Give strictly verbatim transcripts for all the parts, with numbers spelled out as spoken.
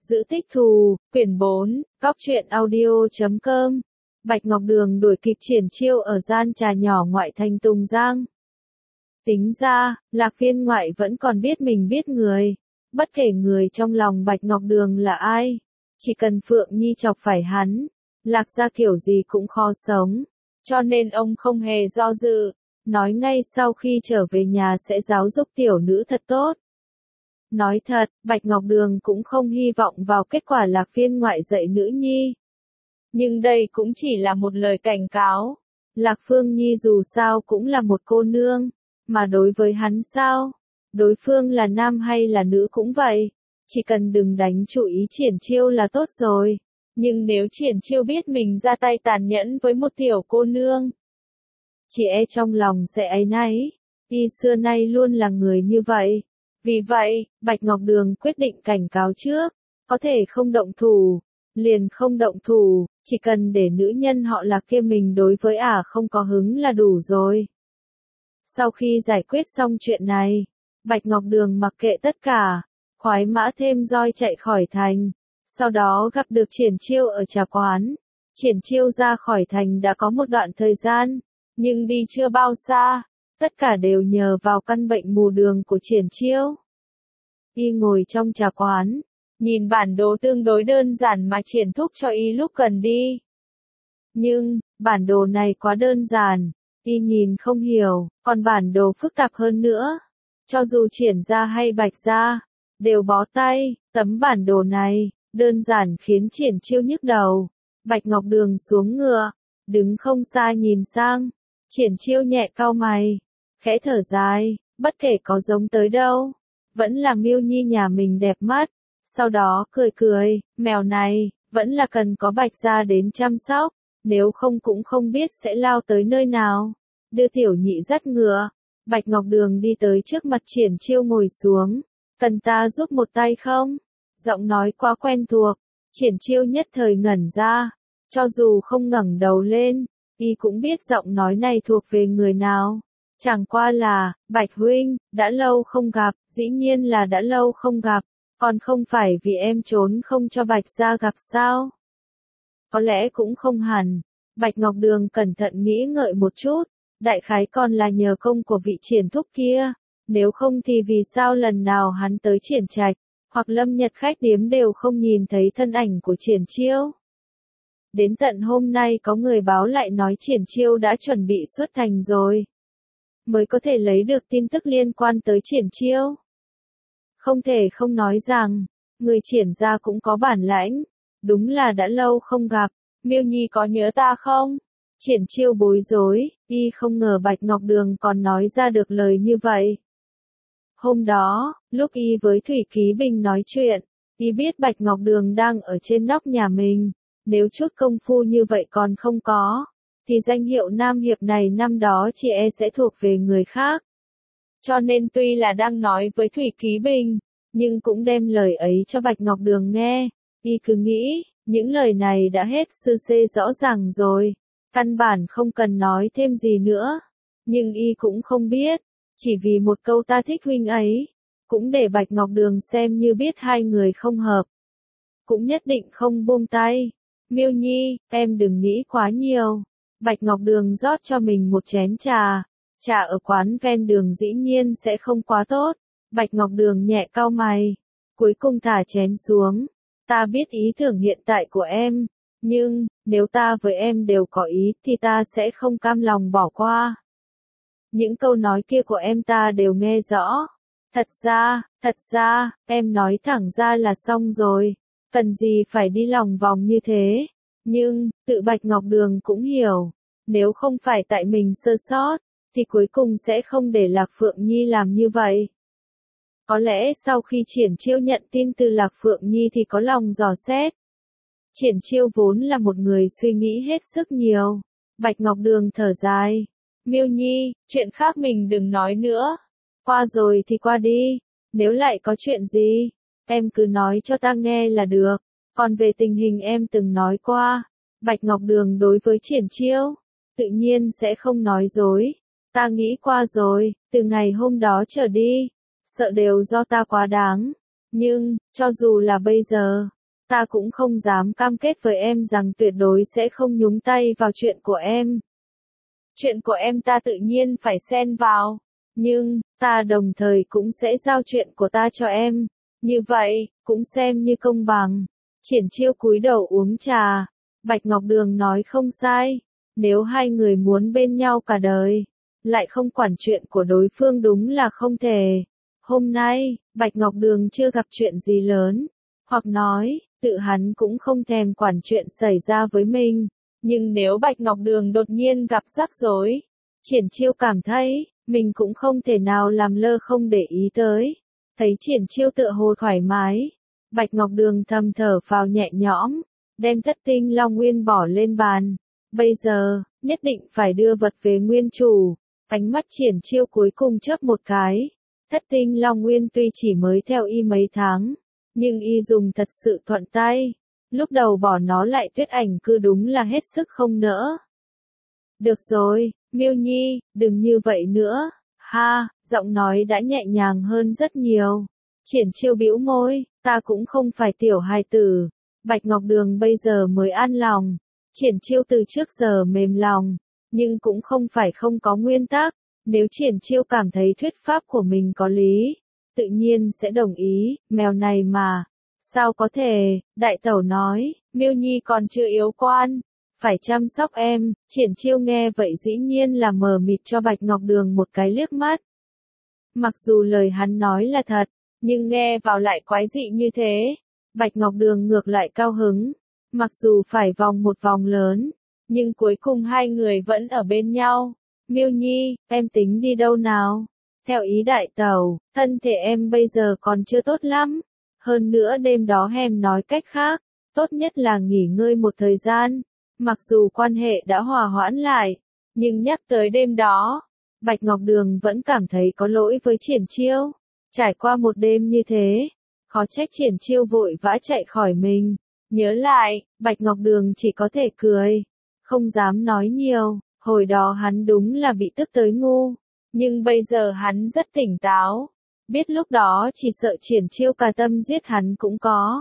Giữ tích thù, quyển bốn, góc truyện audio chấm com. Bạch Ngọc Đường đuổi kịp triển chiêu ở gian trà nhỏ ngoại thành Tùng Giang. Tính ra, Lạc Viên ngoại vẫn còn biết mình biết người. Bất kể người trong lòng Bạch Ngọc Đường là ai, chỉ cần Phượng Nhi chọc phải hắn, Lạc gia kiểu gì cũng khó sống. Cho nên ông không hề do dự, nói ngay sau khi trở về nhà sẽ giáo dục tiểu nữ thật tốt. Nói thật, Bạch Ngọc Đường cũng không hy vọng vào kết quả Lạc Viên ngoại dạy nữ nhi. Nhưng đây cũng chỉ là một lời cảnh cáo. Lạc Phương Nhi dù sao cũng là một cô nương, mà đối với hắn sao? Đối phương là nam hay là nữ cũng vậy. Chỉ cần đừng đánh chủ ý triển chiêu là tốt rồi. Nhưng nếu triển chiêu biết mình ra tay tàn nhẫn với một tiểu cô nương, chỉ e trong lòng sẽ áy náy. Y xưa nay luôn là người như vậy. Vì vậy, Bạch Ngọc Đường quyết định cảnh cáo trước, có thể không động thủ, liền không động thủ, chỉ cần để nữ nhân họ Lạc kia mình đối với ả à không có hứng là đủ rồi. Sau khi giải quyết xong chuyện này, Bạch Ngọc Đường mặc kệ tất cả, khoái mã thêm roi chạy khỏi thành, sau đó gặp được triển chiêu ở trà quán. Triển chiêu ra khỏi thành đã có một đoạn thời gian, nhưng đi chưa bao xa. Tất cả đều nhờ vào căn bệnh mù đường của triển chiêu. Y ngồi trong trà quán, nhìn bản đồ tương đối đơn giản mà triển thúc cho y lúc cần đi. Nhưng, bản đồ này quá đơn giản, y nhìn không hiểu, còn bản đồ phức tạp hơn nữa. Cho dù triển ra hay bạch ra, đều bó tay, tấm bản đồ này, đơn giản khiến triển chiêu nhức đầu. Bạch Ngọc Đường xuống ngựa, đứng không xa nhìn sang, triển chiêu nhẹ cau mày. Khẽ thở dài, bất kể có giống tới đâu, vẫn là Miêu Nhi nhà mình đẹp mắt. Sau đó cười cười, mèo này, vẫn là cần có Bạch gia đến chăm sóc, nếu không cũng không biết sẽ lao tới nơi nào. Đưa tiểu nhị dắt ngựa, Bạch Ngọc Đường đi tới trước mặt triển chiêu ngồi xuống. Cần ta giúp một tay không? Giọng nói quá quen thuộc, triển chiêu nhất thời ngẩn ra, cho dù không ngẩng đầu lên, y cũng biết giọng nói này thuộc về người nào. Chẳng qua là, Bạch huynh, đã lâu không gặp, dĩ nhiên là đã lâu không gặp, còn không phải vì em trốn không cho Bạch gia gặp sao? Có lẽ cũng không hẳn. Bạch Ngọc Đường cẩn thận nghĩ ngợi một chút, đại khái còn là nhờ công của vị triển thúc kia, nếu không thì vì sao lần nào hắn tới triển trạch, hoặc lâm nhật khách điếm đều không nhìn thấy thân ảnh của triển chiêu. Đến tận hôm nay có người báo lại nói triển chiêu đã chuẩn bị xuất thành rồi, mới có thể lấy được tin tức liên quan tới triển chiêu. Không thể không nói rằng, người triển gia cũng có bản lãnh, đúng là đã lâu không gặp, Miêu Nhi có nhớ ta không? Triển chiêu bối rối, y không ngờ Bạch Ngọc Đường còn nói ra được lời như vậy. Hôm đó, lúc y với Thủy Ký Bình nói chuyện, y biết Bạch Ngọc Đường đang ở trên nóc nhà mình, nếu chút công phu như vậy còn không có, thì danh hiệu Nam Hiệp này năm đó chỉ e sẽ thuộc về người khác. Cho nên tuy là đang nói với Thủy Ký Bình, nhưng cũng đem lời ấy cho Bạch Ngọc Đường nghe. Y cứ nghĩ, những lời này đã hết sư xê rõ ràng rồi, căn bản không cần nói thêm gì nữa. Nhưng y cũng không biết, chỉ vì một câu ta thích huynh ấy, cũng để Bạch Ngọc Đường xem như biết hai người không hợp. Cũng nhất định không buông tay. Miêu Nhi, em đừng nghĩ quá nhiều. Bạch Ngọc Đường rót cho mình một chén trà. Trà ở quán ven đường dĩ nhiên sẽ không quá tốt. Bạch Ngọc Đường nhẹ cau mày, cuối cùng thả chén xuống. Ta biết ý tưởng hiện tại của em, nhưng, nếu ta với em đều có ý thì ta sẽ không cam lòng bỏ qua. Những câu nói kia của em ta đều nghe rõ. Thật ra, thật ra, em nói thẳng ra là xong rồi. Cần gì phải đi lòng vòng như thế. Nhưng, tự Bạch Ngọc Đường cũng hiểu, nếu không phải tại mình sơ sót, thì cuối cùng sẽ không để Lạc Phượng Nhi làm như vậy. Có lẽ sau khi triển chiêu nhận tin từ Lạc Phượng Nhi thì có lòng dò xét. Triển chiêu vốn là một người suy nghĩ hết sức nhiều. Bạch Ngọc Đường thở dài. Miêu Nhi, chuyện khác mình đừng nói nữa. Qua rồi thì qua đi. Nếu lại có chuyện gì, em cứ nói cho ta nghe là được. Còn về tình hình em từng nói qua, Bạch Ngọc Đường đối với triển chiêu, tự nhiên sẽ không nói dối. Ta nghĩ qua rồi, từ ngày hôm đó trở đi, sợ đều do ta quá đáng. Nhưng, cho dù là bây giờ, ta cũng không dám cam kết với em rằng tuyệt đối sẽ không nhúng tay vào chuyện của em. Chuyện của em ta tự nhiên phải xen vào, nhưng, ta đồng thời cũng sẽ giao chuyện của ta cho em. Như vậy, cũng xem như công bằng. Triển Chiêu cúi đầu uống trà. Bạch Ngọc Đường nói không sai. Nếu hai người muốn bên nhau cả đời, lại không quản chuyện của đối phương đúng là không thể. Hôm nay, Bạch Ngọc Đường chưa gặp chuyện gì lớn. Hoặc nói, tự hắn cũng không thèm quản chuyện xảy ra với mình. Nhưng nếu Bạch Ngọc Đường đột nhiên gặp rắc rối, Triển Chiêu cảm thấy, mình cũng không thể nào làm lơ không để ý tới. Thấy Triển Chiêu tựa hồ thoải mái, Bạch Ngọc Đường thầm thở phào nhẹ nhõm, đem Thất Tinh Long Nguyên bỏ lên bàn. Bây giờ, nhất định phải đưa vật về nguyên chủ. Ánh mắt Triển Chiêu cuối cùng chớp một cái. Thất Tinh Long Nguyên tuy chỉ mới theo y mấy tháng, nhưng y dùng thật sự thuận tay. Lúc đầu bỏ nó lại Tuyết Ảnh cứ đúng là hết sức không nỡ. Được rồi, Miêu Nhi, đừng như vậy nữa. Ha, giọng nói đã nhẹ nhàng hơn rất nhiều. Triển Chiêu bĩu môi, ta cũng không phải tiểu hài tử. Bạch Ngọc Đường bây giờ mới an lòng. Triển Chiêu từ trước giờ mềm lòng, nhưng cũng không phải không có nguyên tắc. Nếu Triển Chiêu cảm thấy thuyết pháp của mình có lý, tự nhiên sẽ đồng ý. Mèo này mà, sao có thể? Đại tẩu nói, Miêu Nhi còn chưa yếu quan, phải chăm sóc em. Triển Chiêu nghe vậy dĩ nhiên là mờ mịt cho Bạch Ngọc Đường một cái liếc mắt. Mặc dù lời hắn nói là thật, nhưng nghe vào lại quái dị như thế. Bạch Ngọc Đường ngược lại cao hứng. Mặc dù phải vòng một vòng lớn, nhưng cuối cùng hai người vẫn ở bên nhau. Miêu Nhi, em tính đi đâu nào? Theo ý đại tẩu, thân thể em bây giờ còn chưa tốt lắm. Hơn nữa đêm đó em nói cách khác, tốt nhất là nghỉ ngơi một thời gian. Mặc dù quan hệ đã hòa hoãn lại, nhưng nhắc tới đêm đó, Bạch Ngọc Đường vẫn cảm thấy có lỗi với Triển Chiêu. Trải qua một đêm như thế, khó trách Triển Chiêu vội vã chạy khỏi mình. Nhớ lại, Bạch Ngọc Đường chỉ có thể cười, không dám nói nhiều. Hồi đó hắn đúng là bị tức tới ngu, nhưng bây giờ hắn rất tỉnh táo. Biết lúc đó chỉ sợ Triển Chiêu cả tâm giết hắn cũng có.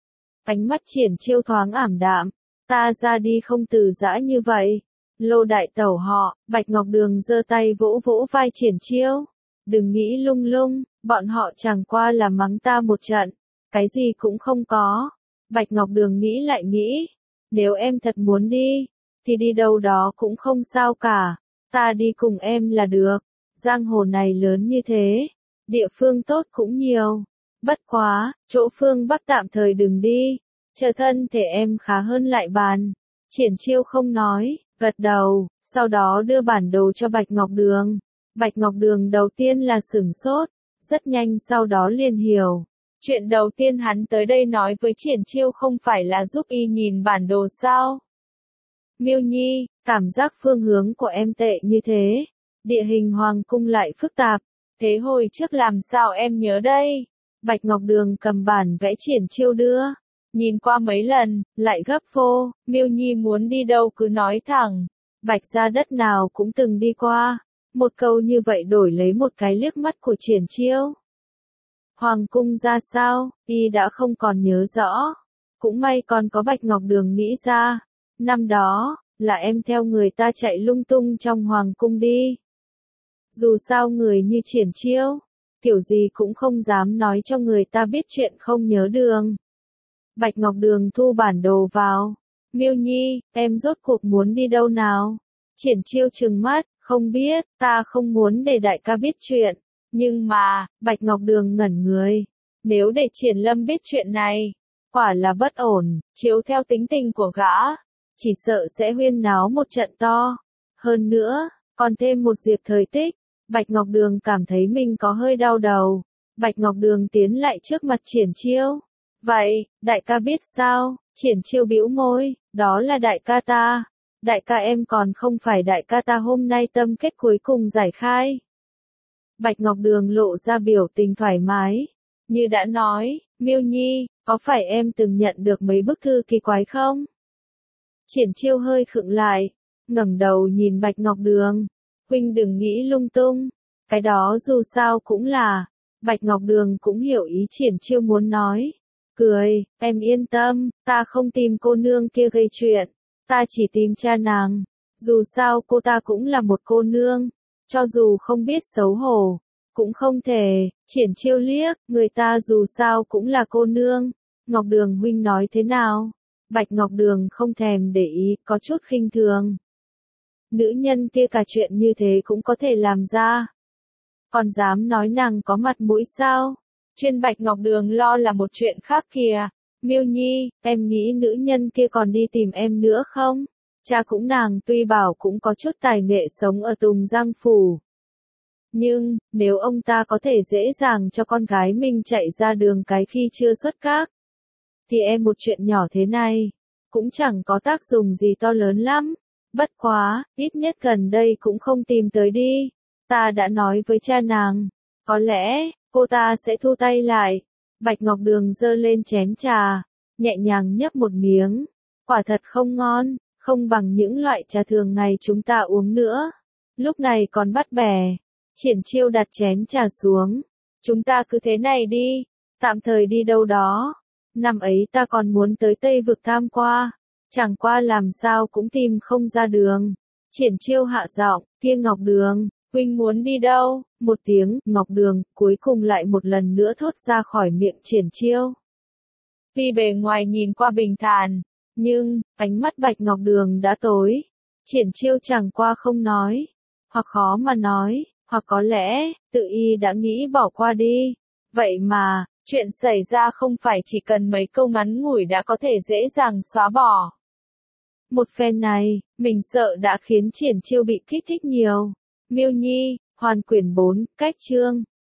Ánh mắt Triển Chiêu thoáng ảm đạm, ta ra đi không từ giã như vậy. Lô đại tẩu họ, Bạch Ngọc Đường giơ tay vỗ vỗ vai Triển Chiêu. Đừng nghĩ lung lung, bọn họ chẳng qua là mắng ta một trận, cái gì cũng không có. Bạch Ngọc Đường nghĩ lại nghĩ, nếu em thật muốn đi, thì đi đâu đó cũng không sao cả, ta đi cùng em là được. Giang hồ này lớn như thế, địa phương tốt cũng nhiều. Bất quá, chỗ phương Bắc tạm thời đừng đi, chờ thân thể em khá hơn lại bàn. Triển Chiêu không nói, gật đầu, sau đó đưa bản đồ cho Bạch Ngọc Đường. Bạch Ngọc Đường đầu tiên là sửng sốt, rất nhanh sau đó liền hiểu. Chuyện đầu tiên hắn tới đây nói với Triển Chiêu không phải là giúp y nhìn bản đồ sao? Miêu Nhi, cảm giác phương hướng của em tệ như thế. Địa hình hoàng cung lại phức tạp. Thế hồi trước làm sao em nhớ đây? Bạch Ngọc Đường cầm bản vẽ Triển Chiêu đưa. Nhìn qua mấy lần, lại gấp vô. Miêu Nhi muốn đi đâu cứ nói thẳng. Bạch gia đất nào cũng từng đi qua. Một câu như vậy đổi lấy một cái liếc mắt của Triển Chiêu. Hoàng cung ra sao, y đã không còn nhớ rõ. Cũng may còn có Bạch Ngọc Đường nghĩ ra. Năm đó, là em theo người ta chạy lung tung trong hoàng cung đi. Dù sao người như Triển Chiêu, kiểu gì cũng không dám nói cho người ta biết chuyện không nhớ đường. Bạch Ngọc Đường thu bản đồ vào. Miêu Nhi, em rốt cuộc muốn đi đâu nào? Triển Chiêu trừng mắt, không biết, ta không muốn để đại ca biết chuyện. Nhưng mà, Bạch Ngọc Đường ngẩn người. Nếu để Triển Lâm biết chuyện này, quả là bất ổn, chiếu theo tính tình của gã, chỉ sợ sẽ huyên náo một trận to. Hơn nữa, còn thêm một Diệp Thời Tích. Bạch Ngọc Đường cảm thấy mình có hơi đau đầu. Bạch Ngọc Đường tiến lại trước mặt Triển Chiêu. Vậy, đại ca biết sao? Triển Chiêu bĩu môi, đó là đại ca ta. Đại ca em còn không phải đại ca ta hôm nay tâm kết cuối cùng giải khai. Bạch Ngọc Đường lộ ra biểu tình thoải mái. Như đã nói, Miêu Nhi, có phải em từng nhận được mấy bức thư kỳ quái không? Triển Chiêu hơi khựng lại, ngẩng đầu nhìn Bạch Ngọc Đường. Huynh đừng nghĩ lung tung, cái đó dù sao cũng là Bạch Ngọc Đường cũng hiểu ý Triển Chiêu muốn nói. Cười, em yên tâm, ta không tìm cô nương kia gây chuyện. Ta chỉ tìm cha nàng. Dù sao cô ta cũng là một cô nương. Cho dù không biết xấu hổ, cũng không thể. Triển Chiêu liếc, người ta dù sao cũng là cô nương. Ngọc Đường huynh nói thế nào? Bạch Ngọc Đường không thèm để ý, có chút khinh thường. Nữ nhân kia cả chuyện như thế cũng có thể làm ra. Còn dám nói nàng có mặt mũi sao? Chuyên Bạch Ngọc Đường lo là một chuyện khác kìa. Miêu Nhi, em nghĩ nữ nhân kia còn đi tìm em nữa không? Cha cũng nàng tuy bảo cũng có chút tài nghệ sống ở Tùng Giang Phủ. Nhưng, nếu ông ta có thể dễ dàng cho con gái mình chạy ra đường cái khi chưa xuất các, thì em một chuyện nhỏ thế này, cũng chẳng có tác dụng gì to lớn lắm. Bất quá, ít nhất gần đây cũng không tìm tới đi. Ta đã nói với cha nàng, có lẽ, cô ta sẽ thu tay lại. Bạch Ngọc Đường giơ lên chén trà, nhẹ nhàng nhấp một miếng. Quả thật không ngon, không bằng những loại trà thường ngày chúng ta uống nữa. Lúc này còn bắt bẻ. Triển Chiêu đặt chén trà xuống. Chúng ta cứ thế này đi, tạm thời đi đâu đó. Năm ấy ta còn muốn tới Tây Vực tham qua, chẳng qua làm sao cũng tìm không ra đường. Triển Chiêu hạ giọng, kia Ngọc Đường, huynh muốn đi đâu? Một tiếng, Ngọc Đường, cuối cùng lại một lần nữa thốt ra khỏi miệng Triển Chiêu. Tuy bề ngoài nhìn qua bình thản, nhưng, ánh mắt Bạch Ngọc Đường đã tối. Triển Chiêu chẳng qua không nói, hoặc khó mà nói, hoặc có lẽ, tự y đã nghĩ bỏ qua đi. Vậy mà, chuyện xảy ra không phải chỉ cần mấy câu ngắn ngủi đã có thể dễ dàng xóa bỏ. Một phen này, mình sợ đã khiến Triển Chiêu bị kích thích nhiều. Miêu Nhi, Hoàn quyển bốn, cách chương.